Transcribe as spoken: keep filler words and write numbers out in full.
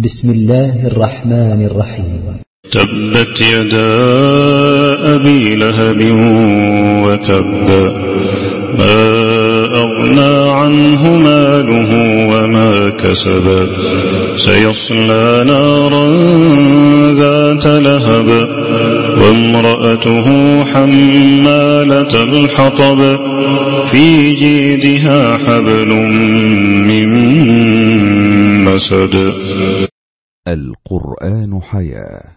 بسم الله الرحمن الرحيم. تبت يدا أبي لهب وتب، ما أغنى عنه ماله وما كسب، سيصلى نارا ذات لهب، وامرأته حمالة الحطب، في جيدها حبل من مسد. القرآن حياة.